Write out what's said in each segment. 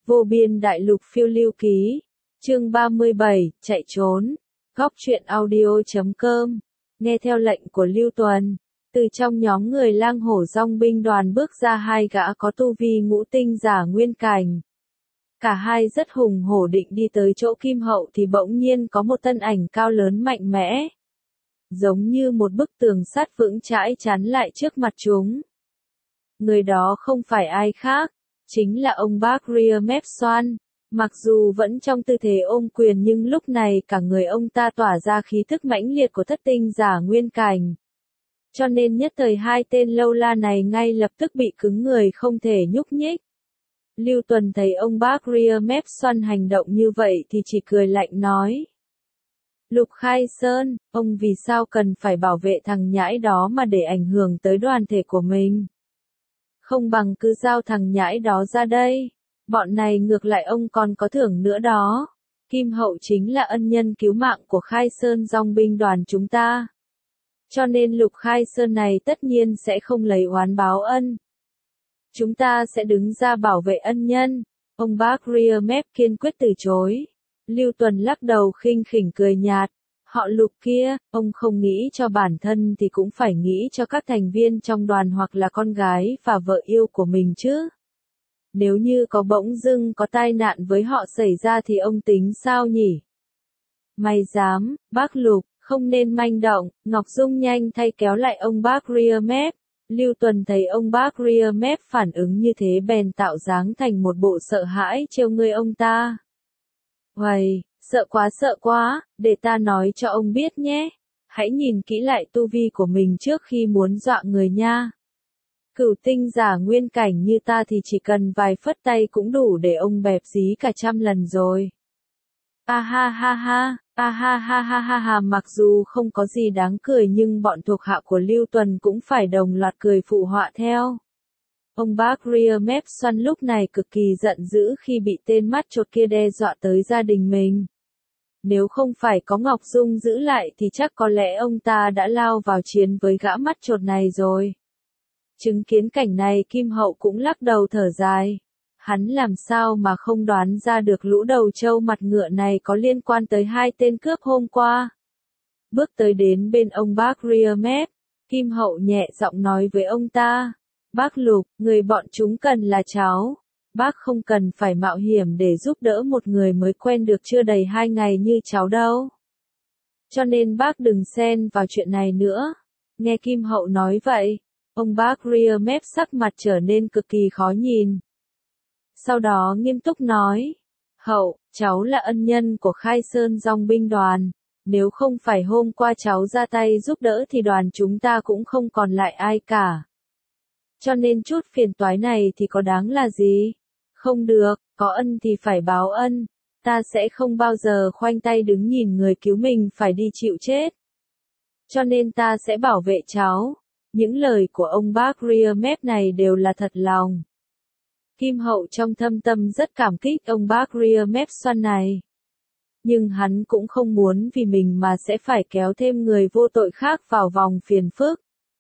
Vô biên đại lục phiêu lưu ký. Chương 37, chạy trốn. Góc truyện audio.com. Nghe theo lệnh của Lưu Tuần, từ trong nhóm người lang hổ dong binh đoàn bước ra hai gã có tu vi ngũ tinh giả nguyên cảnh. Cả hai rất hùng hổ định đi tới chỗ Kim Hậu thì bỗng nhiên có một thân ảnh cao lớn mạnh mẽ, giống như một bức tường sắt vững chãi chắn lại trước mặt chúng. Người đó không phải ai khác, chính là ông bác Ria Mepsoan. Mặc dù vẫn trong tư thế ôm quyền nhưng lúc này cả người ông ta tỏa ra khí thức mãnh liệt của thất tinh giả nguyên cảnh. Cho nên nhất thời hai tên lâu la này ngay lập tức bị cứng người không thể nhúc nhích. Lưu Tuần thấy ông bác Ria Mepsoan hành động như vậy thì chỉ cười lạnh nói. Lục Khai Sơn, ông vì sao cần phải bảo vệ thằng nhãi đó mà để ảnh hưởng tới đoàn thể của mình? Không bằng cứ giao thằng nhãi đó ra đây. Bọn này ngược lại ông còn có thưởng nữa đó. Kim Hậu chính là ân nhân cứu mạng của Khai Sơn dong binh đoàn chúng ta. Cho nên Lục Khai Sơn này tất nhiên sẽ không lấy oán báo ân. Chúng ta sẽ đứng ra bảo vệ ân nhân. Ông bác Ria Mep kiên quyết từ chối. Lưu Tuần lắc đầu khinh khỉnh cười nhạt. Họ Lục kia, ông không nghĩ cho bản thân thì cũng phải nghĩ cho các thành viên trong đoàn hoặc là con gái và vợ yêu của mình chứ. Nếu như có bỗng dưng có tai nạn với họ xảy ra thì ông tính sao nhỉ? Mày dám, bác Lục, không nên manh động. Ngọc Dung nhanh thay kéo lại ông bác Ria Mep. Lưu Tuần thấy ông bác Ria Mep phản ứng như thế bèn tạo dáng thành một bộ sợ hãi trêu ngươi ông ta. Uầy, sợ quá, để ta nói cho ông biết nhé. Hãy nhìn kỹ lại tu vi của mình trước khi muốn dọa người nha. Cửu tinh giả nguyên cảnh như ta thì chỉ cần vài phất tay cũng đủ để ông bẹp dí cả 100 lần rồi. A ha ha ha, a ha ha ha ha ha, mặc dù không có gì đáng cười nhưng bọn thuộc hạ của Lưu Tuần cũng phải đồng loạt cười phụ họa theo. Ông bác Ria Mepsoan lúc này cực kỳ giận dữ khi bị tên mắt chột kia đe dọa tới gia đình mình. Nếu không phải có Ngọc Dung giữ lại thì chắc có lẽ ông ta đã lao vào chiến với gã mắt chột này rồi. Chứng kiến cảnh này Kim Hậu cũng lắc đầu thở dài. Hắn làm sao mà không đoán ra được lũ đầu trâu mặt ngựa này có liên quan tới hai tên cướp hôm qua. Bước tới đến bên ông bác Ria Mep, Kim Hậu nhẹ giọng nói với ông ta. Bác Lục, người bọn chúng cần là cháu. Bác không cần phải mạo hiểm để giúp đỡ một người mới quen được chưa đầy 2 ngày như cháu đâu. Cho nên bác đừng xen vào chuyện này nữa. Nghe Kim Hậu nói vậy, ông bác Ria Mep sắc mặt trở nên cực kỳ khó nhìn. Sau đó nghiêm túc nói. Hậu, cháu là ân nhân của Khai Sơn dong binh đoàn. Nếu không phải hôm qua cháu ra tay giúp đỡ thì đoàn chúng ta cũng không còn lại ai cả. Cho nên chút phiền toái này thì có đáng là gì? Không được, có ân thì phải báo ân. Ta sẽ không bao giờ khoanh tay đứng nhìn người cứu mình phải đi chịu chết. Cho nên ta sẽ bảo vệ cháu. Những lời của ông bác Ria Mep này đều là thật lòng. Kim Hậu trong thâm tâm rất cảm kích ông bác Ria Mepsoan này. Nhưng hắn cũng không muốn vì mình mà sẽ phải kéo thêm người vô tội khác vào vòng phiền phức.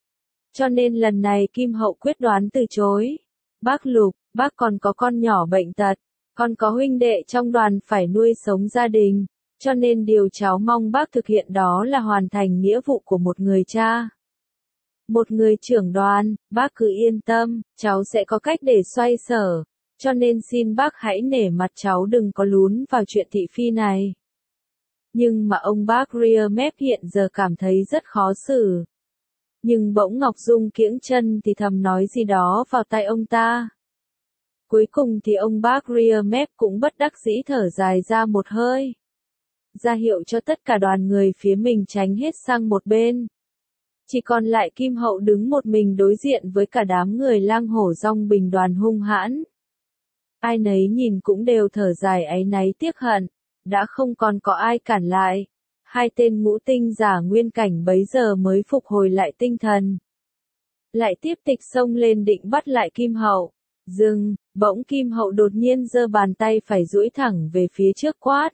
Cho nên lần này Kim Hậu quyết đoán từ chối. Bác Lục, bác còn có con nhỏ bệnh tật, còn có huynh đệ trong đoàn phải nuôi sống gia đình, cho nên điều cháu mong bác thực hiện đó là hoàn thành nghĩa vụ của một người cha. Một người trưởng đoàn, bác cứ yên tâm, cháu sẽ có cách để xoay sở, cho nên xin bác hãy nể mặt cháu đừng có lún vào chuyện thị phi này. Nhưng mà ông bác Ria Mep hiện giờ cảm thấy rất khó xử. Nhưng bỗng Ngọc Dung kiễng chân thì thầm nói gì đó vào tai ông ta. Cuối cùng thì ông bác Ria Mep cũng bất đắc dĩ thở dài ra một hơi. Ra hiệu cho tất cả đoàn người phía mình tránh hết sang một bên. Chỉ còn lại Kim Hậu đứng một mình đối diện với cả đám người lang hổ dong binh đoàn hung hãn. Ai nấy nhìn cũng đều thở dài áy náy tiếc hận, đã không còn có ai cản lại. Hai tên ngũ tinh giả nguyên cảnh bấy giờ mới phục hồi lại tinh thần. Lại tiếp tịch xông lên định bắt lại Kim Hậu. Dừng, bỗng Kim Hậu đột nhiên giơ bàn tay phải duỗi thẳng về phía trước quát.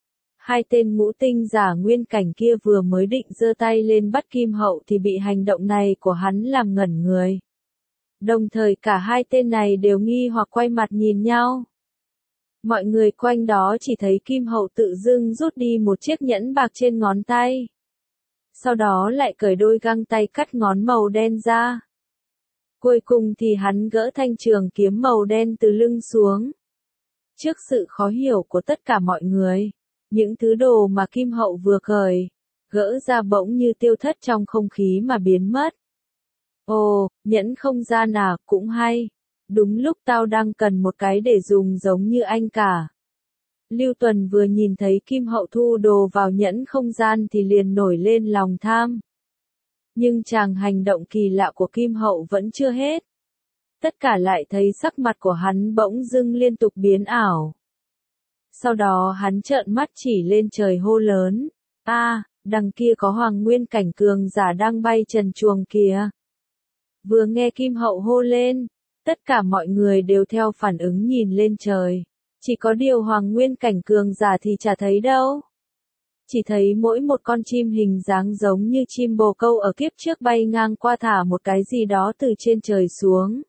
Hai tên ngũ tinh giả nguyên cảnh kia vừa mới định giơ tay lên bắt Kim Hậu thì bị hành động này của hắn làm ngẩn người. Đồng thời cả hai tên này đều nghi hoặc quay mặt nhìn nhau. Mọi người quanh đó chỉ thấy Kim Hậu tự dưng rút đi một chiếc nhẫn bạc trên ngón tay. Sau đó lại cởi đôi găng tay cắt ngón màu đen ra. Cuối cùng thì hắn gỡ thanh trường kiếm màu đen từ lưng xuống. Trước sự khó hiểu của tất cả mọi người, những thứ đồ mà Kim Hậu vừa cởi, gỡ ra bỗng như tiêu thất trong không khí mà biến mất. Ồ, nhẫn không gian à, cũng hay. Đúng lúc tao đang cần một cái để dùng giống như anh cả. Lưu Tuần vừa nhìn thấy Kim Hậu thu đồ vào nhẫn không gian thì liền nổi lên lòng tham. Nhưng chàng hành động kỳ lạ của Kim Hậu vẫn chưa hết. Tất cả lại thấy sắc mặt của hắn bỗng dưng liên tục biến ảo. Sau đó hắn trợn mắt chỉ lên trời hô lớn. Đằng kia có Hoàng Nguyên cảnh cường giả đang bay trần truồng kìa. Vừa nghe Kim Hậu hô lên, tất cả mọi người đều theo phản ứng nhìn lên trời. Chỉ có điều Hoàng Nguyên cảnh cường giả thì chả thấy đâu. Chỉ thấy mỗi một con chim hình dáng giống như chim bồ câu ở kiếp trước bay ngang qua thả một cái gì đó từ trên trời xuống.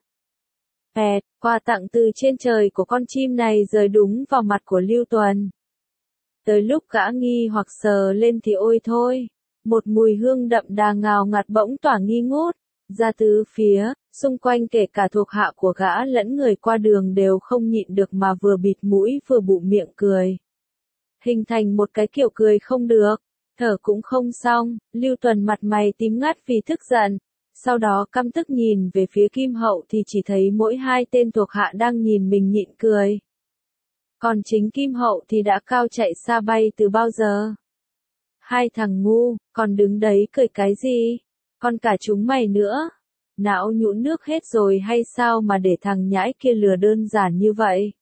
Quà tặng từ trên trời của con chim này rơi đúng vào mặt của Lưu Tuần. Tới lúc gã nghi hoặc sờ lên thì ôi thôi, một mùi hương đậm đà ngào ngạt bỗng tỏa nghi ngút, ra tứ phía, xung quanh kể cả thuộc hạ của gã lẫn người qua đường đều không nhịn được mà vừa bịt mũi vừa bụm miệng cười. Hình thành một cái kiểu cười không được, thở cũng không xong, Lưu Tuần mặt mày tím ngắt vì tức giận. Sau đó căm tức nhìn về phía Kim Hậu thì chỉ thấy mỗi hai tên thuộc hạ đang nhìn mình nhịn cười. Còn chính Kim Hậu thì đã cao chạy xa bay từ bao giờ. Hai thằng ngu, còn đứng đấy cười cái gì? Còn cả chúng mày nữa. Não nhũn nước hết rồi hay sao mà để thằng nhãi kia lừa đơn giản như vậy?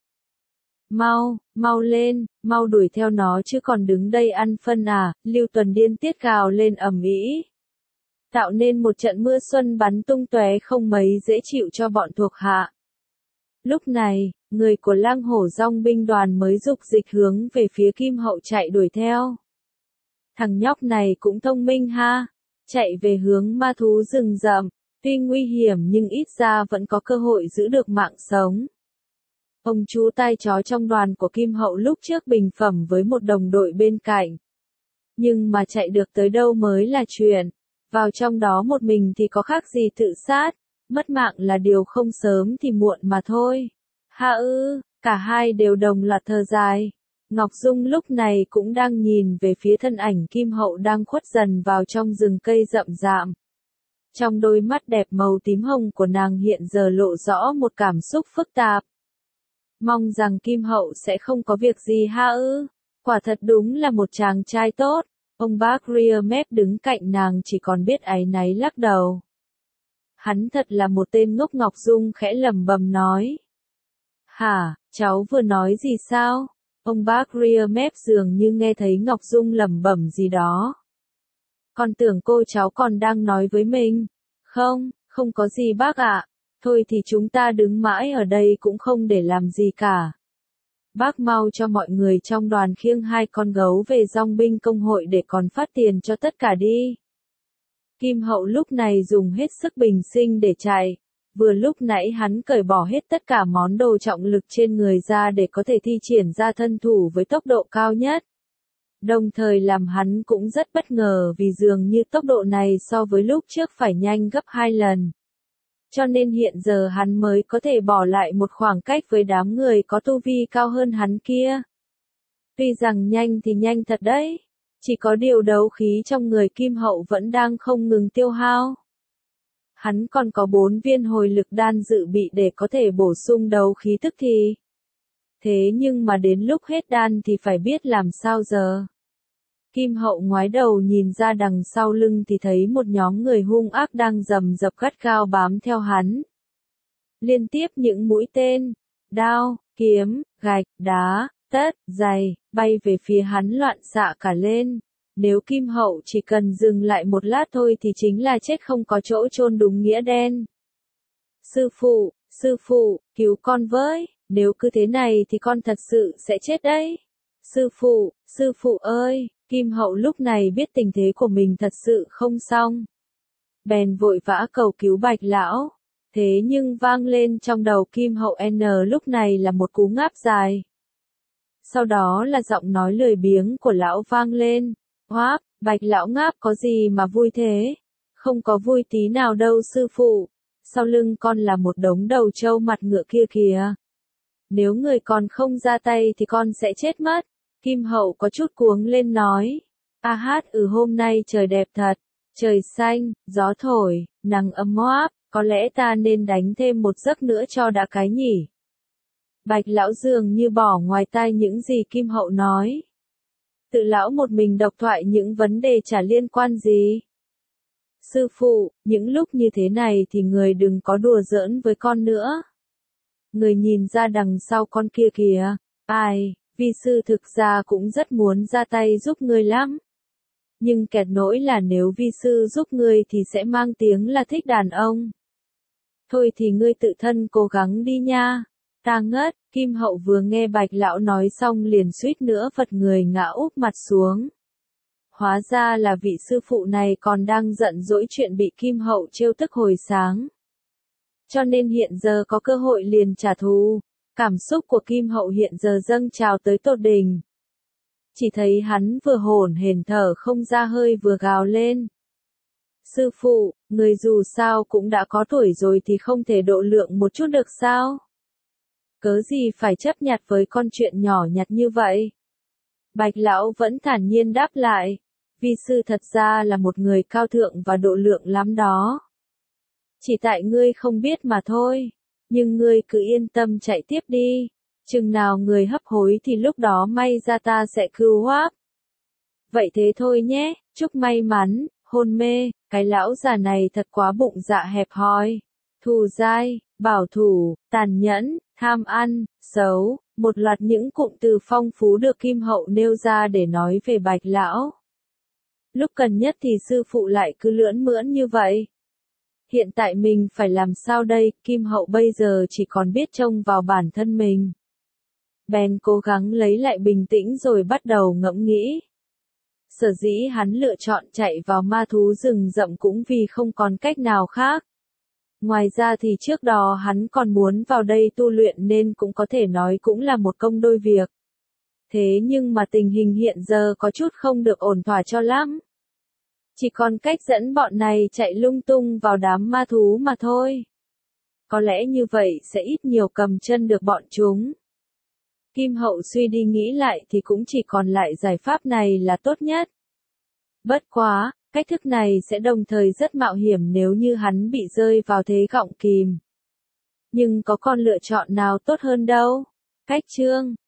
Mau lên, mau đuổi theo nó chứ còn đứng đây ăn phân à, Lưu Tuần điên tiết gào lên ầm ĩ. Tạo nên một trận mưa xuân bắn tung tóe không mấy dễ chịu cho bọn thuộc hạ. Lúc này, người của Lang Hổ Dong binh đoàn mới dục dịch hướng về phía Kim Hậu chạy đuổi theo. Thằng nhóc này cũng thông minh ha, chạy về hướng ma thú rừng rậm, tuy nguy hiểm nhưng ít ra vẫn có cơ hội giữ được mạng sống. Ông chú tai chó trong đoàn của Kim Hậu lúc trước bình phẩm với một đồng đội bên cạnh. Nhưng mà chạy được tới đâu mới là chuyện. Vào trong đó một mình thì có khác gì tự sát, mất mạng là điều không sớm thì muộn mà thôi. Cả hai đều đồng loạt thở dài. Ngọc Dung lúc này cũng đang nhìn về phía thân ảnh Kim Hậu đang khuất dần vào trong rừng cây rậm rạp. Trong đôi mắt đẹp màu tím hồng của nàng hiện giờ lộ rõ một cảm xúc phức tạp. Mong rằng Kim Hậu sẽ không có việc gì quả thật đúng là một chàng trai tốt. Ông bác ria mép đứng cạnh nàng chỉ còn biết áy náy lắc đầu. Hắn thật là một tên ngốc. Ngọc Dung khẽ lẩm bẩm nói. Hả, cháu vừa nói gì sao? Ông bác ria mép dường như nghe thấy Ngọc Dung lẩm bẩm gì đó. Con tưởng cô cháu còn đang nói với mình. Không có gì bác ạ. Thôi thì chúng ta đứng mãi ở đây cũng không để làm gì cả. Bác mau cho mọi người trong đoàn khiêng hai con gấu về dong binh công hội để còn phát tiền cho tất cả đi. Kim Hậu lúc này dùng hết sức bình sinh để chạy. Vừa lúc nãy hắn cởi bỏ hết tất cả món đồ trọng lực trên người ra để có thể thi triển ra thân thủ với tốc độ cao nhất. Đồng thời làm hắn cũng rất bất ngờ vì dường như tốc độ này so với lúc trước phải nhanh gấp 2 lần. Cho nên hiện giờ hắn mới có thể bỏ lại một khoảng cách với đám người có tu vi cao hơn hắn kia. Tuy rằng nhanh thì nhanh thật đấy, chỉ có điều đấu khí trong người Kim Hậu vẫn đang không ngừng tiêu hao. Hắn còn có 4 viên hồi lực đan dự bị để có thể bổ sung đấu khí tức thì. Thế nhưng mà đến lúc hết đan thì phải biết làm sao giờ. Kim Hậu ngoái đầu nhìn ra đằng sau lưng thì thấy một nhóm người hung ác đang rầm rập gắt gao bám theo hắn. Liên tiếp những mũi tên, đao, kiếm, gạch, đá, tất, giày, bay về phía hắn loạn xạ cả lên. Nếu Kim Hậu chỉ cần dừng lại một lát thôi thì chính là chết không có chỗ chôn đúng nghĩa đen. Sư phụ, cứu con với, nếu cứ thế này thì con thật sự sẽ chết đấy. Sư phụ ơi, Kim Hậu lúc này biết tình thế của mình thật sự không xong. Bèn vội vã cầu cứu Bạch Lão. Thế nhưng vang lên trong đầu Kim Hậu lúc này là một cú ngáp dài. Sau đó là giọng nói lười biếng của lão vang lên. Hoáp, Bạch lão ngáp có gì mà vui thế? Không có vui tí nào đâu sư phụ. Sau lưng con là một đống đầu trâu mặt ngựa kia kìa. Nếu người còn không ra tay thì con sẽ chết mất. Kim Hậu có chút cuống lên nói. A hát hôm nay trời đẹp thật. Trời xanh, gió thổi, nắng ấm áp, có lẽ ta nên đánh thêm một giấc nữa cho đã cái nhỉ. Bạch lão dường như bỏ ngoài tai những gì Kim Hậu nói. Tự lão một mình độc thoại những vấn đề chả liên quan gì. Sư phụ, những lúc như thế này thì người đừng có đùa giỡn với con nữa. Người nhìn ra đằng sau con kia kìa. Ai, vi sư thực ra cũng rất muốn ra tay giúp ngươi lắm. Nhưng kẹt nỗi là nếu vi sư giúp ngươi thì sẽ mang tiếng là thích đàn ông. Thôi thì ngươi tự thân cố gắng đi nha. Ta ngất, Kim Hậu vừa nghe Bạch lão nói xong liền suýt nữa phật người ngã úp mặt xuống. Hóa ra là vị sư phụ này còn đang giận dỗi chuyện bị Kim Hậu trêu tức hồi sáng. Cho nên hiện giờ có cơ hội liền trả thù. Cảm xúc của Kim Hậu hiện giờ dâng trào tới tột đỉnh. Chỉ thấy hắn vừa hổn hển thở không ra hơi vừa gào lên. Sư phụ, người dù sao cũng đã có tuổi rồi thì không thể độ lượng một chút được sao? Cớ gì phải chấp nhặt với con chuyện nhỏ nhặt như vậy? Bạch lão vẫn thản nhiên đáp lại. Vi sư thật ra là một người cao thượng và độ lượng lắm đó. Chỉ tại ngươi không biết mà thôi. Nhưng ngươi cứ yên tâm chạy tiếp đi. Chừng nào người hấp hối thì lúc đó may ra ta sẽ cứu Hoáp. Vậy thế thôi nhé, chúc may mắn. Hôn mê, cái lão già này thật quá bụng dạ hẹp hòi. Thù dai, bảo thủ, tàn nhẫn, tham ăn, xấu, một loạt những cụm từ phong phú được Kim Hậu nêu ra để nói về Bạch lão. Lúc cần nhất thì sư phụ lại cứ lưỡn mưỡn như vậy. Hiện tại mình phải làm sao đây, Kim Hậu bây giờ chỉ còn biết trông vào bản thân mình. Bèn cố gắng lấy lại bình tĩnh rồi bắt đầu ngẫm nghĩ. Sở dĩ hắn lựa chọn chạy vào ma thú rừng rậm cũng vì không còn cách nào khác. Ngoài ra thì trước đó hắn còn muốn vào đây tu luyện nên cũng có thể nói cũng là một công đôi việc. Thế nhưng mà tình hình hiện giờ có chút không được ổn thỏa cho lắm. Chỉ còn cách dẫn bọn này chạy lung tung vào đám ma thú mà thôi. Có lẽ như vậy sẽ ít nhiều cầm chân được bọn chúng. Kim Hậu suy đi nghĩ lại thì cũng chỉ còn lại giải pháp này là tốt nhất. Bất quá, cách thức này sẽ đồng thời rất mạo hiểm nếu như hắn bị rơi vào thế gọng kìm. Nhưng có con lựa chọn nào tốt hơn đâu. Cách chương